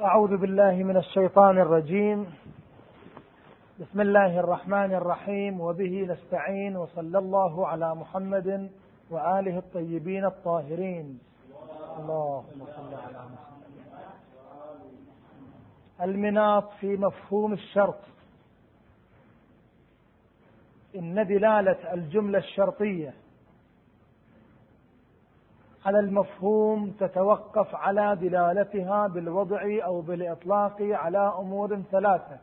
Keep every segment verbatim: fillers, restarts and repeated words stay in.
أعوذ بالله من الشيطان الرجيم. بسم الله الرحمن الرحيم، وبه نستعين، وصلى الله على محمد وآله الطيبين الطاهرين. اللهم صل على محمد. المناط في مفهوم الشرط. إن دلالة الجملة الشرطية على المفهوم تتوقف على دلالتها بالوضع أو بالإطلاق على أمور ثلاثة.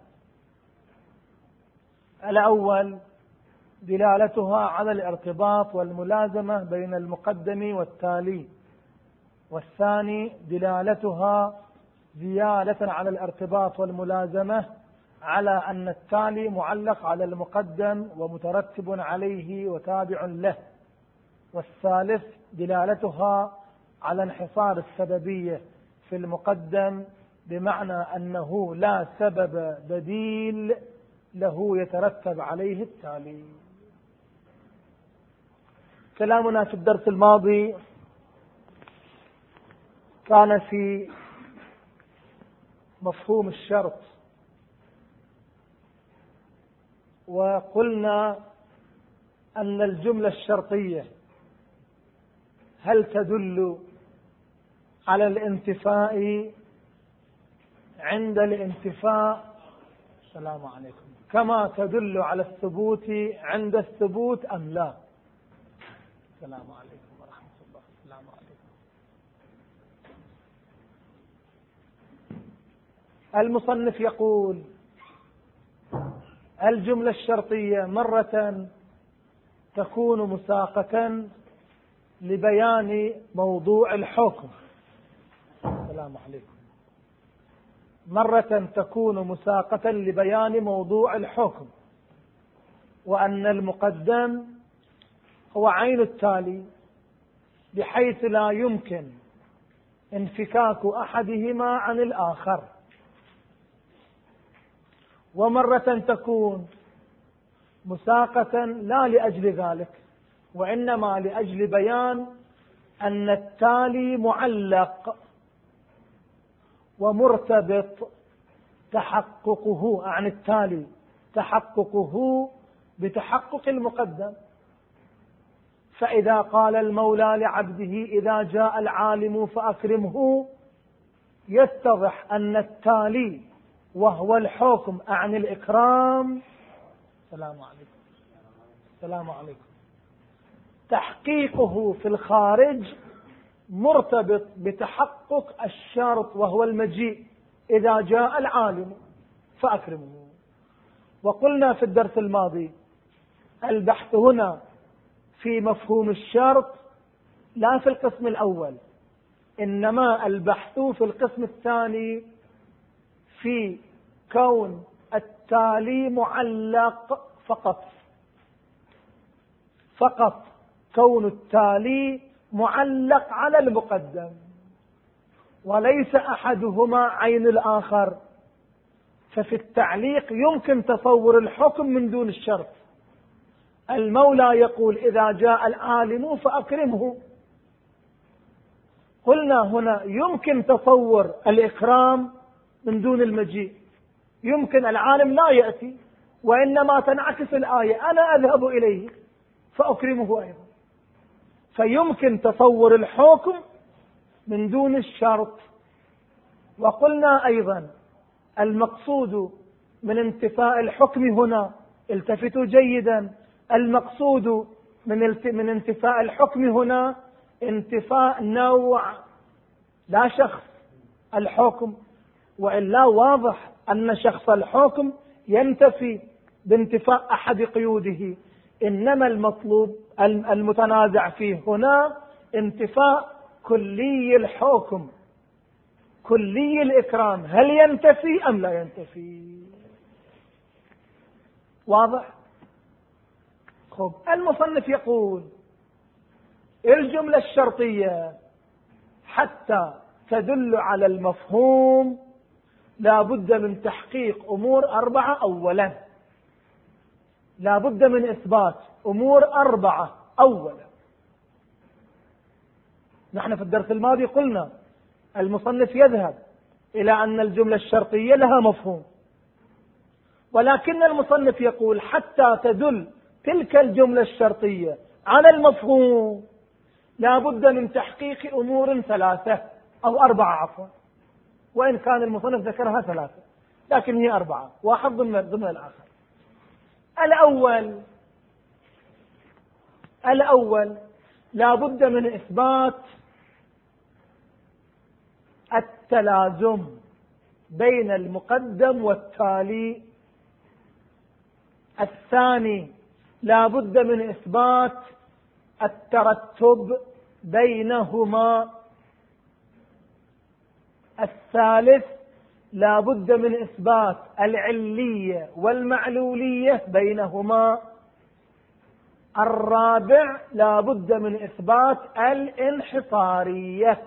الأول دلالتها على الارتباط والملازمة بين المقدم والتالي، والثاني دلالتها زيادة على الارتباط والملازمة على أن التالي معلق على المقدم ومترتب عليه وتابع له، والثالث دلالتها على انحصار السببية في المقدم، بمعنى أنه لا سبب بديل له يترتب عليه التالي. كلامنا في الدرس الماضي كان في مفهوم الشرط، وقلنا أن الجملة الشرطية هل تدل على الانتفاء عند الانتفاء السلام عليكم كما تدل على الثبوت عند الثبوت أم لا؟ السلام عليكم ورحمة الله. السلام عليكم. المصنف يقول الجملة الشرطية مرة تكون مساقة لبيان موضوع الحكم. السلام عليكم. مرة تكون مساقة لبيان موضوع الحكم، وأن المقدم هو عين التالي، بحيث لا يمكن انفكاك أحدهما عن الآخر. ومرة تكون مساقة لا لأجل ذلك، وإنما لأجل بيان أن التالي معلق ومرتبط تحققه عن التالي تحققه بتحقق المقدم. فإذا قال المولى لعبده إذا جاء العالم فأكرمه، يتضح أن التالي وهو الحكم عن الإكرام. السلام عليكم. السلام عليكم. تحقيقه في الخارج مرتبط بتحقق الشرط وهو المجيء إذا جاء العالم فأكرمه. وقلنا في الدرس الماضي البحث هنا في مفهوم الشرط لا في القسم الأول، إنما البحث في القسم الثاني في كون التالي معلق فقط فقط كون التالي معلق على المقدم، وليس أحدهما عين الآخر. ففي التعليق يمكن تصور الحكم من دون الشرط. المولى يقول إذا جاء العالم فأكرمه، قلنا هنا يمكن تصور الإكرام من دون المجيء، يمكن العالم لا يأتي، وإنما تنعكس الآية أنا أذهب إليه فأكرمه أيضا. فيمكن تصور الحكم من دون الشرط. وقلنا أيضا المقصود من انتفاء الحكم هنا، التفتوا جيدا، المقصود من من انتفاء الحكم هنا انتفاء نوع لا شخص الحكم، وإلا واضح أن شخص الحكم ينتفي بانتفاء أحد قيوده. إنما المطلوب المتنازع فيه هنا انتفاء كلي الحكم، كلي الإكرام، هل ينتفي أم لا ينتفي؟ واضح؟ خب المصنف يقول الجملة الشرطية حتى تدل على المفهوم لا بد من تحقيق أمور أربعة. أولا لا بد من إثبات أمور أربعة. أولا نحن في الدرس الماضي قلنا المصنف يذهب إلى أن الجملة الشرطية لها مفهوم، ولكن المصنف يقول حتى تدل تلك الجملة الشرطية على المفهوم لا بد من تحقيق أمور ثلاثة أو أربعة عفوا، وإن كان المصنف ذكرها ثلاثة لكن هي أربعة، واحد ضمن ضمن الآخر. الأول الأول لا بد من إثبات التلازم بين المقدم والتالي. الثاني لا بد من إثبات الترتب بينهما. الثالث لا بد من إثبات العلية والمعلولية بينهما. الرابع لا بد من إثبات الانحصارية،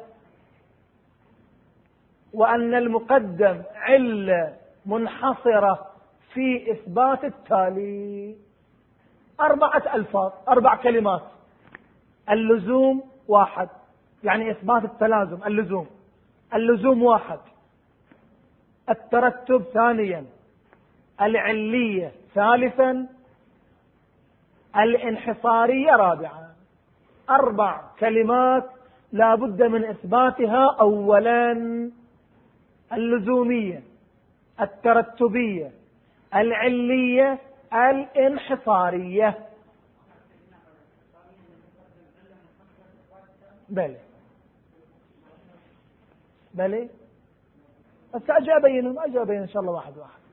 وأن المقدم علة منحصرة في إثبات التالي. أربعة ألفاظ، أربع كلمات. اللزوم واحد، يعني إثبات التلازم. اللزوم اللزوم واحد. الترتب ثانيا. العلية ثالثا. الانحصارية رابعا. أربع كلمات لا بد من إثباتها. أولا اللزومية، الترتبية، العلية، الانحصارية. بلى بلى بس أجي أبينهم أجي أبين إن شاء الله واحد واحد.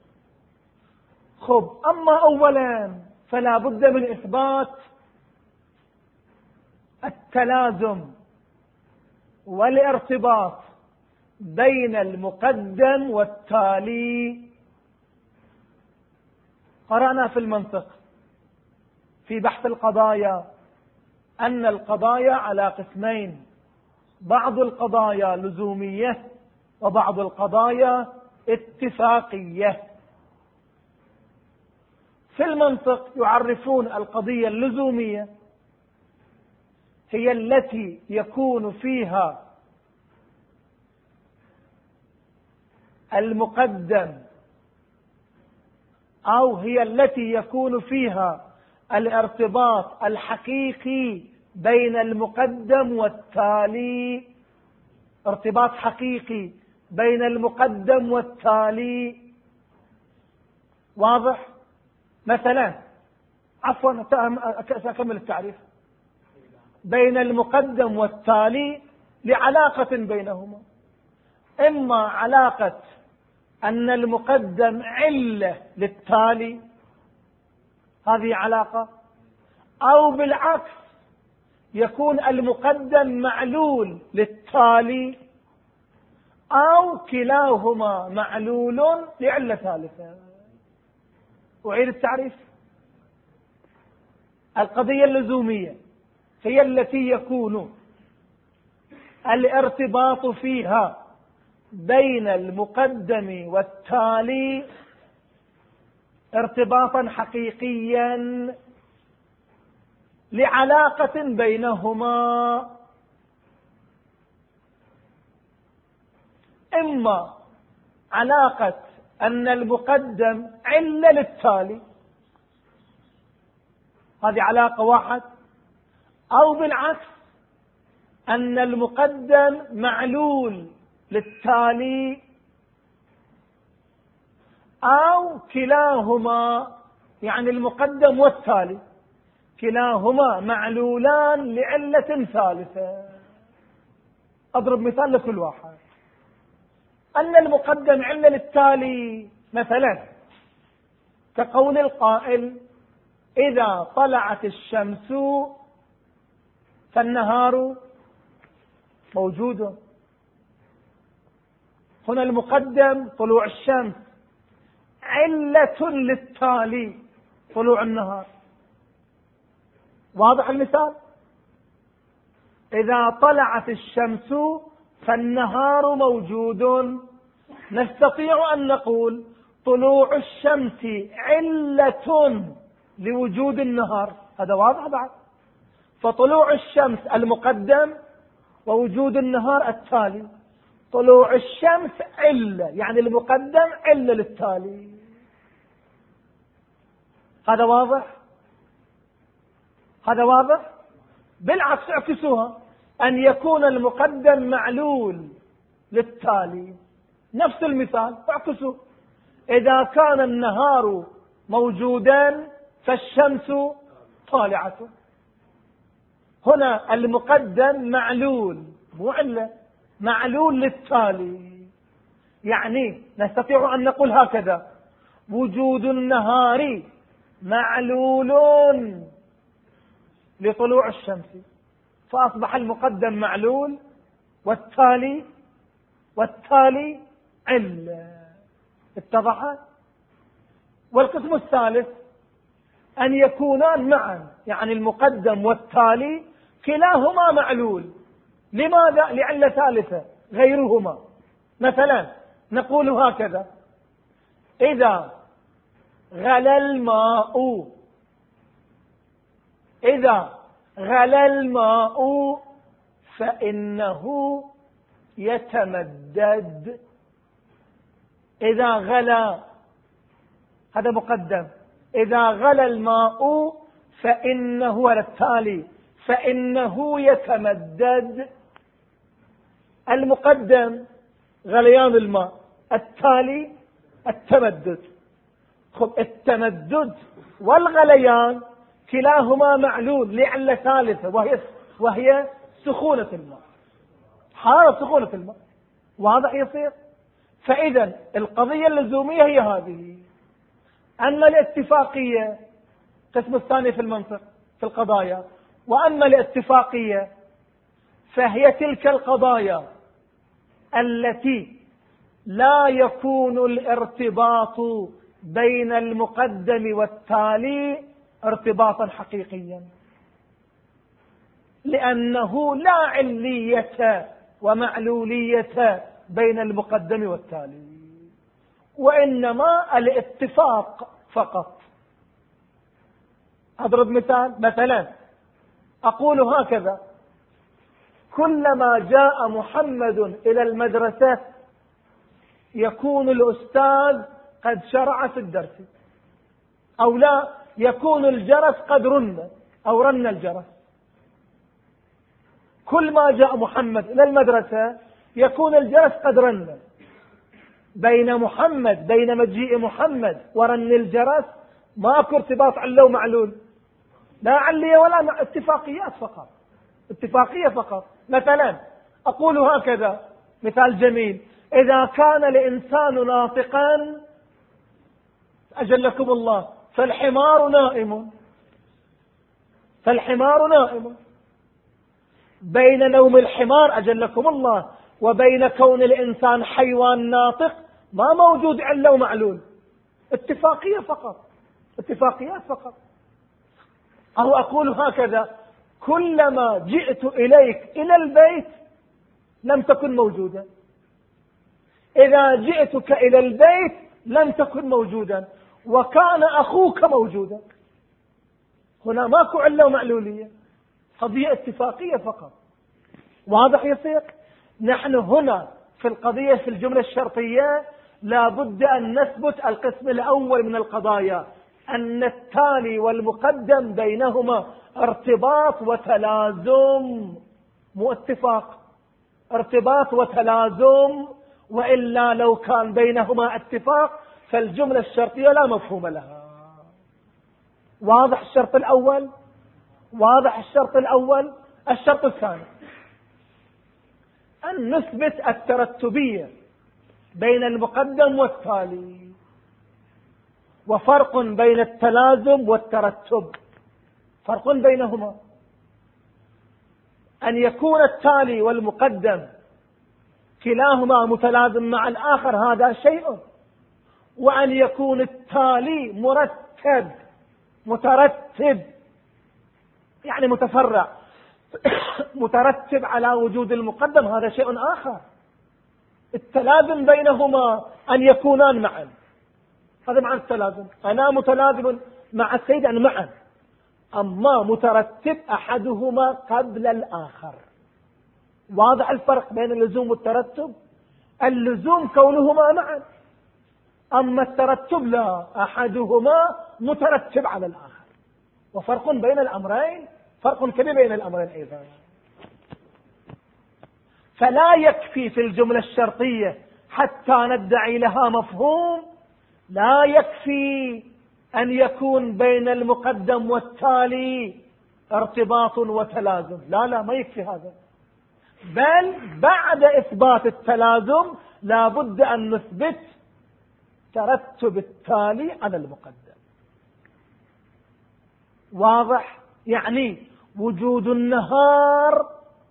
خب، أما أولا فلا بد من إثبات التلازم والارتباط بين المقدم والتالي. قرأنا في المنطق في بحث القضايا أن القضايا على قسمين، بعض القضايا لزومية وبعض القضايا اتفاقية. في المنطق يعرفون القضية اللزومية هي التي يكون فيها المقدم أو هي التي يكون فيها الارتباط الحقيقي بين المقدم والتالي. ارتباط حقيقي بين المقدم والتالي. واضح؟ مثلا عفوا سأكمل التعريف. بين المقدم والتالي لعلاقة بينهما، إما علاقة أن المقدم علة للتالي، هذه علاقة، أو بالعكس يكون المقدم معلول للتالي، أو كلاهما معلول لعلة ثالثة. أعيد التعريف. القضية اللزومية هي التي يكون الارتباط فيها بين المقدم والتالي ارتباطا حقيقيا لعلاقة بينهما، إما علاقة أن المقدم علة للتالي، هذه علاقة واحد، أو بالعكس أن المقدم معلول للتالي، أو كلاهما، يعني المقدم والتالي كلاهما معلولان لعلة ثالثة. أضرب مثال لكل واحد. أن المقدم علة للتالي مثلا كقول القائل إذا طلعت الشمس فالنهار موجود. هنا المقدم طلوع الشمس، علة للتالي طلوع النهار. واضح المثال؟ إذا طلعت الشمس فالنهار موجود. نستطيع أن نقول طلوع الشمس علة لوجود النهار، هذا واضح بعد. فطلوع الشمس المقدم ووجود النهار التالي. طلوع الشمس علة، يعني المقدم علة للتالي. هذا واضح؟ هذا واضح؟ بالعكس اعكسوها، أن يكون المقدم معلول للتالي. نفس المثال اعكسوا، إذا كان النهار موجودا فالشمس طالعة. هنا المقدم معلول، مو علة، معلول للتالي. يعني نستطيع أن نقول هكذا: وجود النهار معلول لطلوع الشمس، فأصبح المقدم معلول والتالي والتالي علة. اتضح؟ والقسم الثالث أن يكونان معا، يعني المقدم والتالي كلاهما معلول. لماذا؟ لعلة ثالثة غيرهما. مثلا نقول هكذا: إذا غلى الماء، إذا غلى الماء فإنه يتمدد. إذا غلى، هذا مقدم، إذا غلى الماء فإنه على التالي فإنه يتمدد. المقدم غليان الماء، التالي التمدد. خب التمدد والغليان كلاهما معلول لعلة ثالثة، وهي وهي سخونة الماء، حالة سخونة الماء. واضح يصير؟ فإذا القضية اللزومية هي هذه، أما الاتفاقية قسم الثاني في المنطق في القضايا، وأما الاتفاقية فهي تلك القضايا التي لا يكون الارتباط بين المقدم والتالي ارتباطا حقيقيا، لأنه لا علية ومعلولية بين المقدم والتالي، وإنما الاتفاق فقط. أضرب مثال، مثلا أقول هكذا: كلما جاء محمد إلى المدرسة يكون الأستاذ قد شرع في الدرس، أو لا، يكون الجرس قد رن أو رن الجرس. كل ما جاء محمد إلى المدرسة يكون الجرس قد رن. بين محمد بين مجيء محمد ورن الجرس ماكو ارتباط علة ومعلول، لا علية ولا مع اتفاقيات فقط، اتفاقية فقط. مثلا أقول هكذا مثال جميل: إذا كان الإنسان ناطقا أجلكم الله فالحمار نائم، فالحمار نائم. بين نوم الحمار أجلكم الله وبين كون الإنسان حيوان ناطق ما موجود علة ومعلول، اتفاقية فقط، اتفاقيات فقط. أو أقول هكذا: كلما جئت إليك إلى البيت لم تكن موجودا، إذا جئتك إلى البيت لم تكن موجودا، وكان أخوك موجودا. هنا ماكو علة ومعلولية، قضية اتفاقية فقط. واضح يصير؟ نحن هنا في القضية في الجملة الشرطية لا بد أن نثبت القسم الأول من القضايا، أن التالي والمقدم بينهما ارتباط وتلازم، مو اتفاق، ارتباط وتلازم، وإلا لو كان بينهما اتفاق فالجملة الشرطية لا مفهوم لها. واضح الشرط الأول؟ واضح الشرط الأول. الشرط الثاني أن نثبت الترتبية بين المقدم والتالي، وفرق بين التلازم والترتب، فرق بينهما. أن يكون التالي والمقدم كلاهما متلازم مع الآخر هذا شيء، وأن يكون التالي مرتب مترتب يعني متفرع مترتب على وجود المقدم هذا شيء آخر. التلازم بينهما أن يكونان معا، هذا معنى التلازم. أنا متلازم مع السيد أن معا، أما مترتب أحدهما قبل الآخر. واضح الفرق بين اللزوم والترتب؟ اللزوم كونهما معا، أما الترتب لا، أحدهما مترتب على الآخر. وفرق بين الأمرين، فرق كبير بين الأمرين أيضا. فلا يكفي في الجملة الشرطية حتى ندعي لها مفهوم، لا يكفي أن يكون بين المقدم والتالي ارتباط وتلازم، لا لا ما يكفي هذا، بل بعد إثبات التلازم لا بد أن نثبت ترتب التالي على المقدم. واضح؟ يعني وجود النهار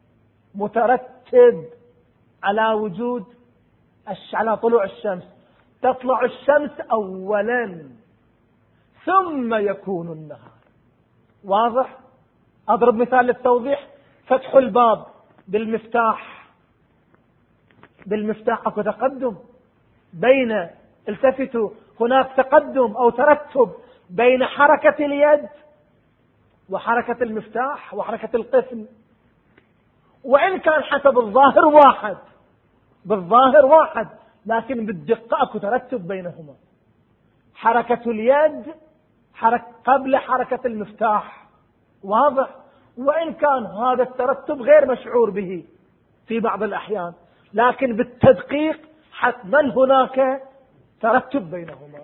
مترتب على وجود على طلوع الشمس، تطلع الشمس أولا ثم يكون النهار. واضح؟ أضرب مثال للتوضيح. فتح الباب بالمفتاح، بالمفتاح أكو تقدم بين، التفتوا، هناك تقدم أو ترتب بين حركة اليد وحركة المفتاح وحركة القفل، وإن كان حسب الظاهر واحد، بالظاهر واحد، لكن بالدقة أكو ترتب بينهما. حركة اليد حرك قبل حركة المفتاح، واضح؟ وإن كان هذا الترتب غير مشعور به في بعض الأحيان، لكن بالتدقيق حتما هناك ترتب بينهما.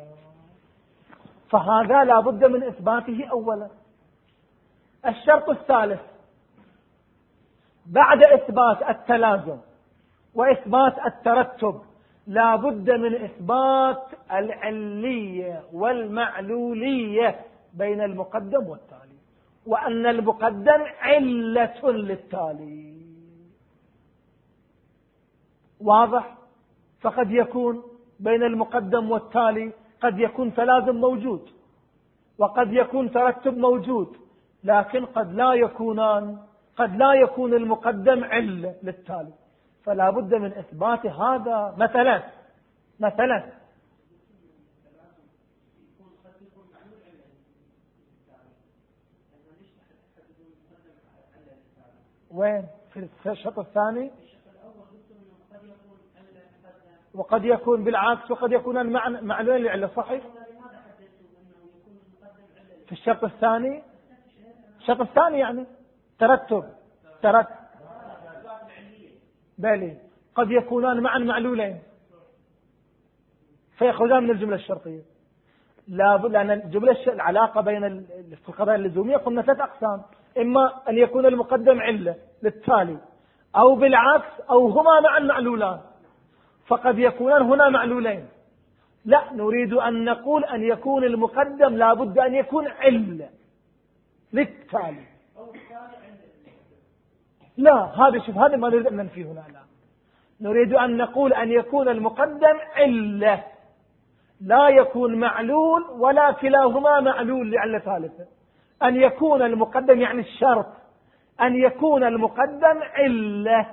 فهذا لا بد من إثباته أولا. الشرط الثالث بعد إثبات التلازم وإثبات الترتب لا بد من إثبات العلية والمعلولية بين المقدم والتالي، وأن المقدم علة للتالي. واضح؟ فقد يكون بين المقدم والتالي قد يكون تلازم موجود وقد يكون ترتب موجود، لكن قد لا يكونان، قد لا يكون المقدم علة للتالي، فلا بد من إثبات هذا. مثلا مثلا وين في الشرط الثاني؟ وقد يكون بالعكس، وقد يكون معلول لعلة. صحيح. في الشرط الثاني، الشرط الثاني يعني ترتب ترتب بالي، قد يكونان معا معلولين فيأخذان من الجملة الشرطية. لا بد، لأن الجملة العلاقة بين في القضايا اللزومية قلنا ثلاث أقسام: إما أن يكون المقدم علة للتالي، أو بالعكس، أو هما معا معلولان. فقد يكونان هنا معلولين، لا، نريد أن نقول أن يكون المقدم لا بد أن يكون علة للتالي. لا، هذا شوف، هذا ما نريد أن ننفيه هنا. لا، نريد أن نقول أن يكون المقدم علة، لا يكون معلول ولا كلاهما معلول لعلة ثالثة. أن يكون المقدم يعني الشرط أن يكون المقدم علة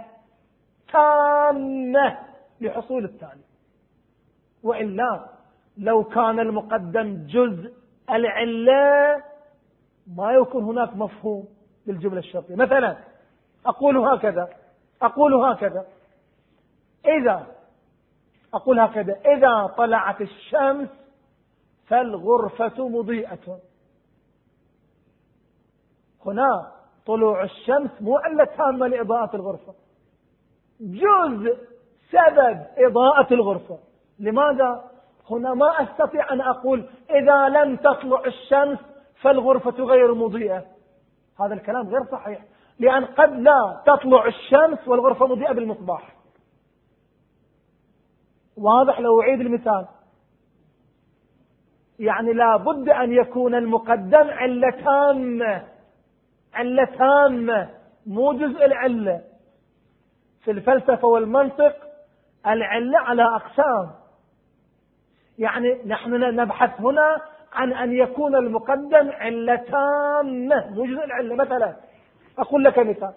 تامة لحصول التالي، وإلا لو كان المقدم جزء العلة ما يكون هناك مفهوم للجملة الشرطية. مثلا أقول هكذا أقول هكذا إذا أقول هكذا إذا طلعت الشمس فالغرفة مضيئة. هنا طلوع الشمس مو علة تامة لإضاءة الغرفة، جزء سبب إضاءة الغرفة. لماذا؟ هنا ما أستطيع أن أقول إذا لم تطلع الشمس فالغرفة غير مضيئة، هذا الكلام غير صحيح، لأن قد لا تطلع الشمس والغرفة مضيئة بالمصباح. واضح؟ لو أعيد المثال، يعني لا بد أن يكون المقدم علة تامة، علة تامة مو جزء العلة. في الفلسفة والمنطق العلة على أقسام، يعني نحن نبحث هنا عن أن يكون المقدم علة تامة مو جزء العلة. مثلا أقول لك مثال: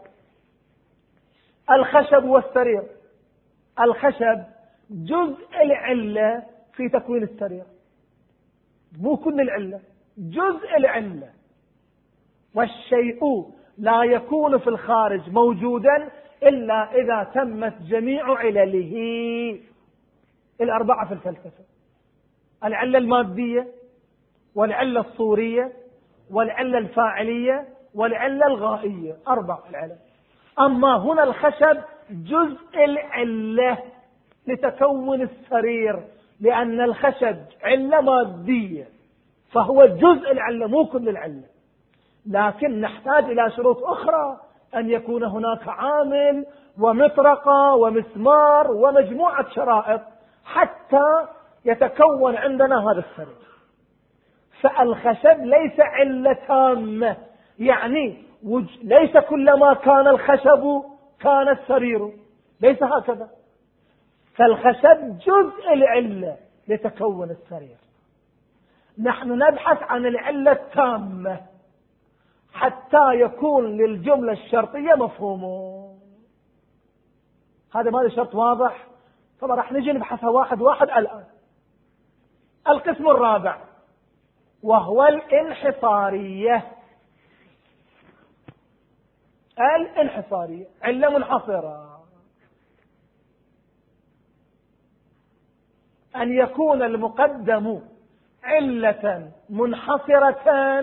الخشب والسرير. الخشب جزء العلة في تكوين السرير، مو كل العلة، جزء العلة. والشيء لا يكون في الخارج موجودا إلا إذا تمت جميع علله الأربعة في الفلسفة: العلة المادية، والعلة الصورية، والعلة الفاعلية، والعلة الغائية. أربع العلل. أما هنا الخشب جزء العلة لتكون السرير، لأن الخشب علة مادية، فهو جزء العلة مو كل العلة. لكن نحتاج إلى شروط أخرى، أن يكون هناك عامل ومطرقة ومسمار ومجموعة شرائط حتى يتكون عندنا هذا السرير. فالخشب ليس علة تامة، يعني ليس كلما كان الخشب كان السرير، ليس هكذا. فالخشب جزء العلة لتكون السرير. نحن نبحث عن العلة التامة حتى يكون للجملة الشرطية مفهوم. هذا ما شرط واضح. طبعا راح نجي نبحثها واحد واحد الآن. القسم الرابع وهو الانحصارية. الانحصارية علة منحصرة، أن يكون المقدم علة منحصرة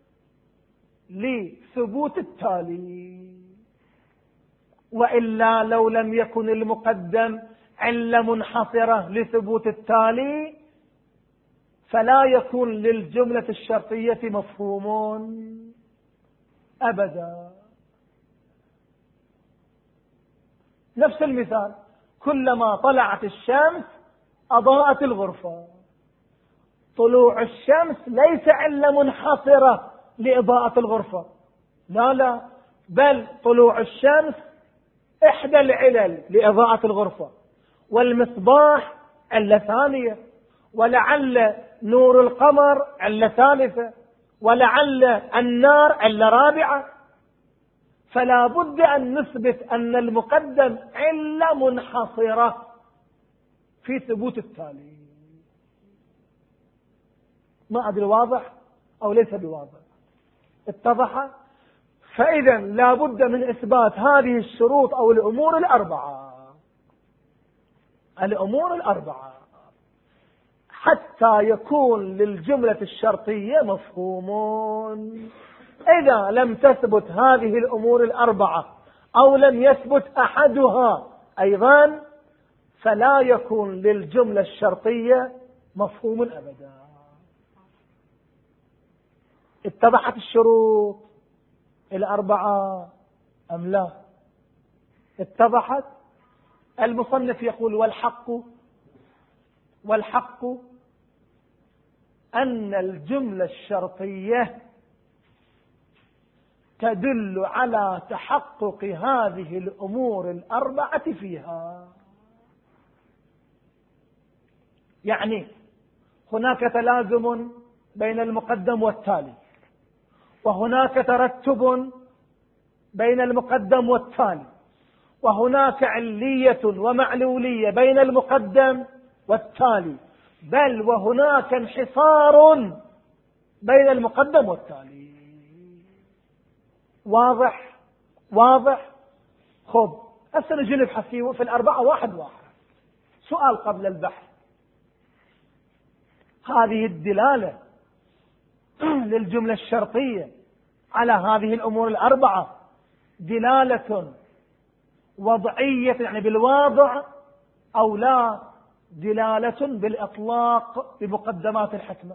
لثبوت التالي، وإلا لو لم يكن المقدم علة منحصرة لثبوت التالي فلا يكون للجملة الشرطية مفهوم أبدا. نفس المثال: كلما طلعت الشمس أضاءت الغرفة. طلوع الشمس ليس علة منحصرة لإضاءة الغرفة، لا لا، بل طلوع الشمس إحدى العلل لإضاءة الغرفة، والمصباح علة ثانية، ولعل نور القمر علة ثالثة، ولعل النار علة رابعة. فلا بد أن نثبت أن المقدم علة منحصرة في ثبوت التالي. ما أدري واضح أو ليس بواضح؟ اتضح؟ فإذا لا بد من إثبات هذه الشروط أو الأمور الأربعة، الأمور الأربعة حتى يكون للجملة الشرطية مفهوم. إذا لم تثبت هذه الأمور الأربعة أو لم يثبت أحدها أيضا فلا يكون للجملة الشرطية مفهوم أبدا. اتضحت الشروط الأربعة أم لا؟ اتضحت. المصنف يقول: والحق والحق أن الجملة الشرطية تدل على تحقق هذه الأمور الأربعة فيها. يعني هناك تلازم بين المقدم والتالي، وهناك ترتب بين المقدم والتالي، وهناك علية ومعلولية بين المقدم والتالي، بل وهناك انحصار بين المقدم والتالي. واضح واضح. خب هسه نجي نبحث في الأربعة واحد واحد. سؤال قبل البحث: هذه الدلالة للجملة الشرطية على هذه الأمور الأربعة دلالة وضعية يعني بالواضع، أو لا دلالة بالإطلاق بمقدمات الحكمة؟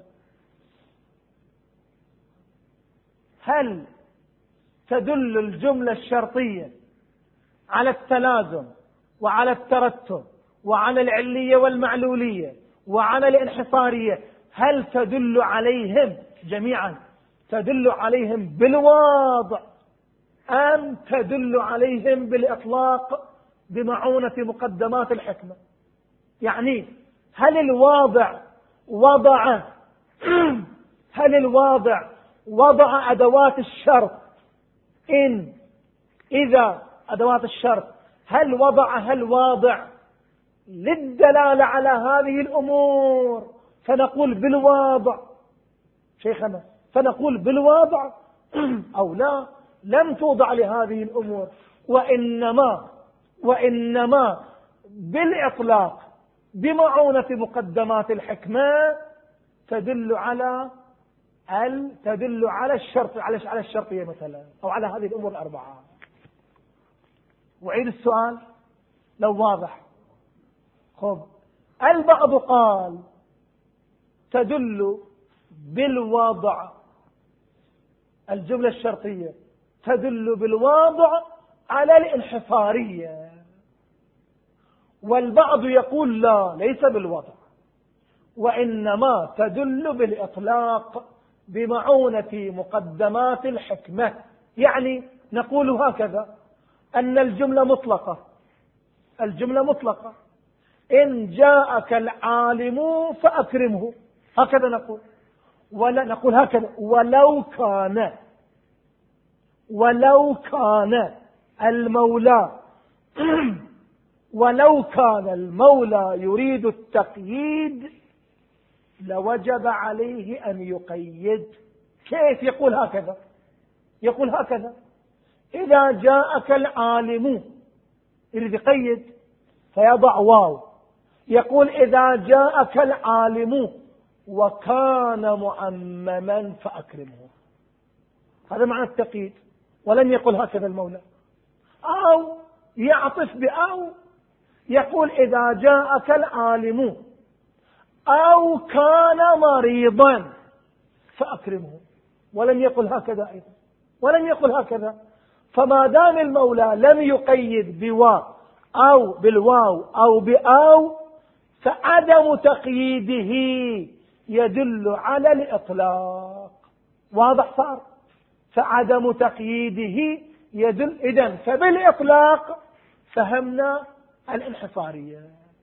هل تدل الجملة الشرطية على التلازم وعلى الترتب وعلى العلية والمعلولية وعلى الانحصارية، هل تدل عليهم جميعا تدل عليهم بالواضع أم تدل عليهم بالإطلاق بمعونة مقدمات الحكمة؟ يعني هل الواضع وضع هل الواضع وضع أدوات الشرط إن إذا أدوات الشرط هل وضعها الواضع للدلالة على هذه الأمور فنقول بالواضع شيخنا فنقول بالواضع، أو لا لم توضع لهذه الأمور وإنما وإنما بالإطلاق بمعونة مقدمات الحكمة تدل على ال تدل على الشرط على على الشرطية مثلا، أو على هذه الأمور الأربعة. وعيد السؤال لو واضح. خب البعض قال تدل بالوضع، الجملة الشرطية تدل بالوضع على الانحصارية، والبعض يقول لا، ليس بالوضع، وإنما تدل بالإطلاق بمعونة مقدمات الحكمة. يعني نقول هكذا أن الجملة مطلقة، الجملة مطلقة إن جاءك العالم فأكرمه، هكذا نقول. ولا نقول هكذا ولو كان ولو كان المولى ولو كان المولى يريد التقييد لوجب عليه أن يقيد. كيف يقول هكذا؟ يقول هكذا إذا جاءك العالم يريد يقيد فيضع واو، يقول إذا جاءك العالم وكان معمما فأكرمه، هذا معنى التقييد. ولم يقل هكذا المولى. أو يعطف بأو، يقول إذا جاءك العالم أو كان مريضا فأكرمه، ولم يقل هكذا أيضا، ولم يقل هكذا. فما دام المولى لم يقيد بواو أو بالواو أو بأو، فعدم تقييده يدل على الإطلاق. واضح صار؟ فعدم تقييده يدل. إذن فبالإطلاق فهمنا الانحصارية.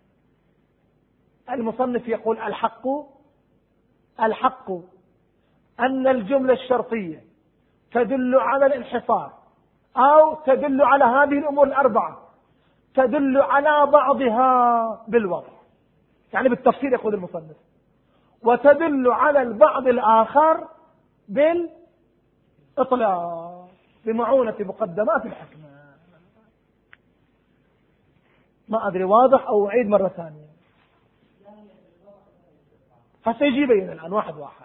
المصنف يقول الحق الحق أن الجملة الشرطية تدل على الانحصار، أو تدل على هذه الأمور الأربعة، تدل على بعضها بالوضع، يعني بالتفصيل يقول المصنف، وتدل على البعض الآخر بالإطلاق بمعونة مقدمات الحكمة. ما أدري واضح أو أعيد مرة ثانية؟ فسيجي بين الآن واحد واحد.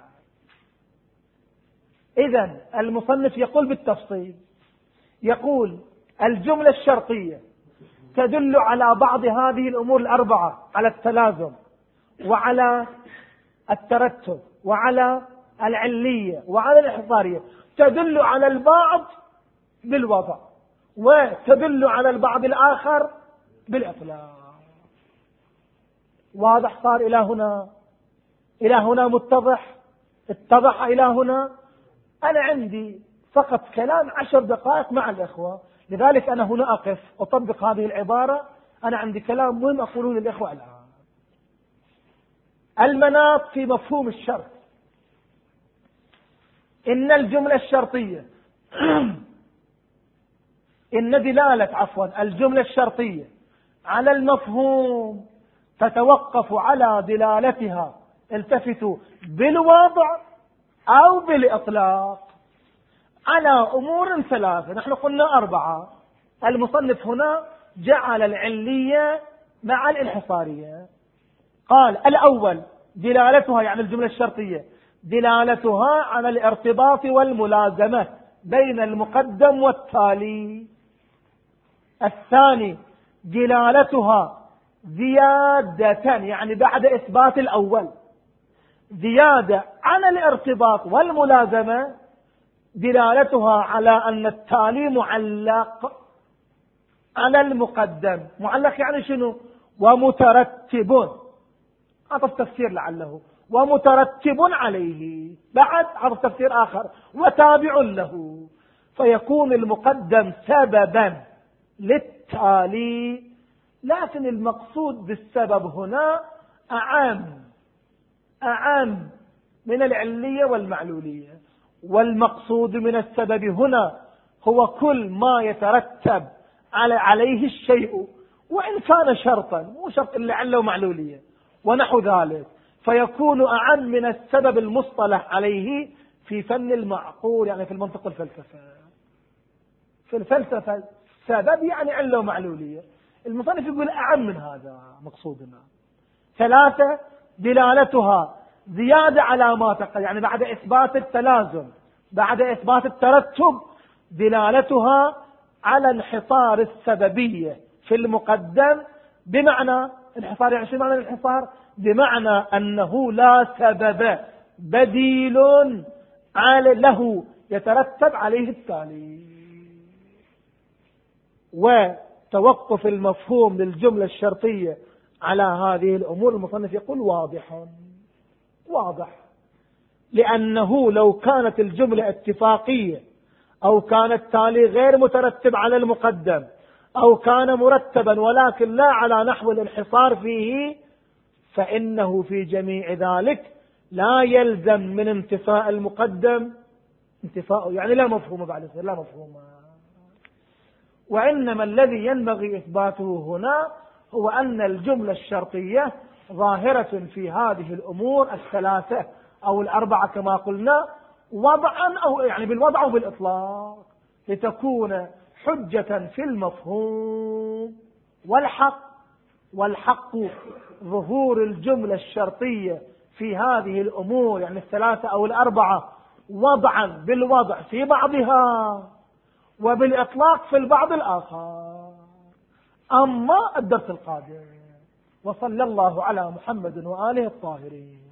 إذن المصنف يقول بالتفصيل، يقول الجملة الشرطية تدل على بعض هذه الأمور الأربعة، على التلازم وعلى الترتب وعلى العلية وعلى الإحصارية، تدل على البعض بالوضع، وتدل على البعض الآخر بالإطلاق. واضح صار إلى هنا؟ إلى هنا متضح؟ اتضح إلى هنا؟ أنا عندي فقط كلام عشر دقائق مع الإخوة، لذلك أنا هنا أقف أطبق هذه العبارة. أنا عندي كلام مهم أقوله للإخوة الآن. المناط في مفهوم الشرط. إن الجملة الشرطية إن دلالة عفوا الجملة الشرطية على المفهوم تتوقف على دلالتها، التفتوا، بالوضع أو بالإطلاق، على أمور ثلاثة. نحن قلنا أربعة، المصنف هنا جعل العلية مع الانحصارية. قال الأول دلالتها، يعني الجملة الشرطية دلالتها على الارتباط والملازمة بين المقدم والتالي. الثاني دلالتها زيادة، يعني بعد إثبات الأول، زيادة على الارتباط والملازمة، دلالتها على أن التالي معلق على المقدم. معلق يعني شنو؟ ومترتب، عطف تفسير لعله، ومترتب عليه، بعد عطف تفسير آخر، وتابع له، فيكون المقدم سببا للتالي. لكن المقصود بالسبب هنا أعم أعم من العلية والمعلولية، والمقصود من السبب هنا هو كل ما يترتب على عليه الشيء، وإن كان شرطا، مو شرط إلا علة ومعلولية ونحو ذلك، فيكون أعم من السبب المصطلح عليه في فن المعقول، يعني في المنطق والفلسفة. في الفلسفة سبب يعني علة ومعلولية. المصنف يقول أعم من هذا مقصودنا. ثلاثة، دلالتها زيادة على ما تقل، يعني بعد إثبات التلازم، بعد إثبات الترتب، دلالتها على انحصار السببية في المقدم. بمعنى انحصار يعني شو معنى الانحصار؟ بمعنى أنه لا سبب بديل على له يترتب عليه التالي. وتوقف المفهوم للجملة الشرطية على هذه الأمور المصنف يقول واضح واضح، لأنه لو كانت الجملة اتفاقية أو كان التالي غير مترتب على المقدم أو كان مرتبا ولكن لا على نحو الانحصار فيه، فإنه في جميع ذلك لا يلزم من انتفاء المقدم انتفاء، يعني لا مفهوم بعد ذلك، لا مفهوم. وإنما الذي ينبغي إثباته هنا هو أن الجملة الشرطية ظاهرة في هذه الأمور الثلاثة أو الأربعة كما قلنا وضعا أو يعني بالوضع أو بالإطلاق، لتكون حجة في المفهوم. والحق والحق ظهور الجملة الشرطية في هذه الأمور يعني الثلاثة أو الأربعة وضعا بالوضع في بعضها وبالإطلاق في البعض الآخر. أما الدرس القادم، وصلى الله على محمد وآله الطاهرين.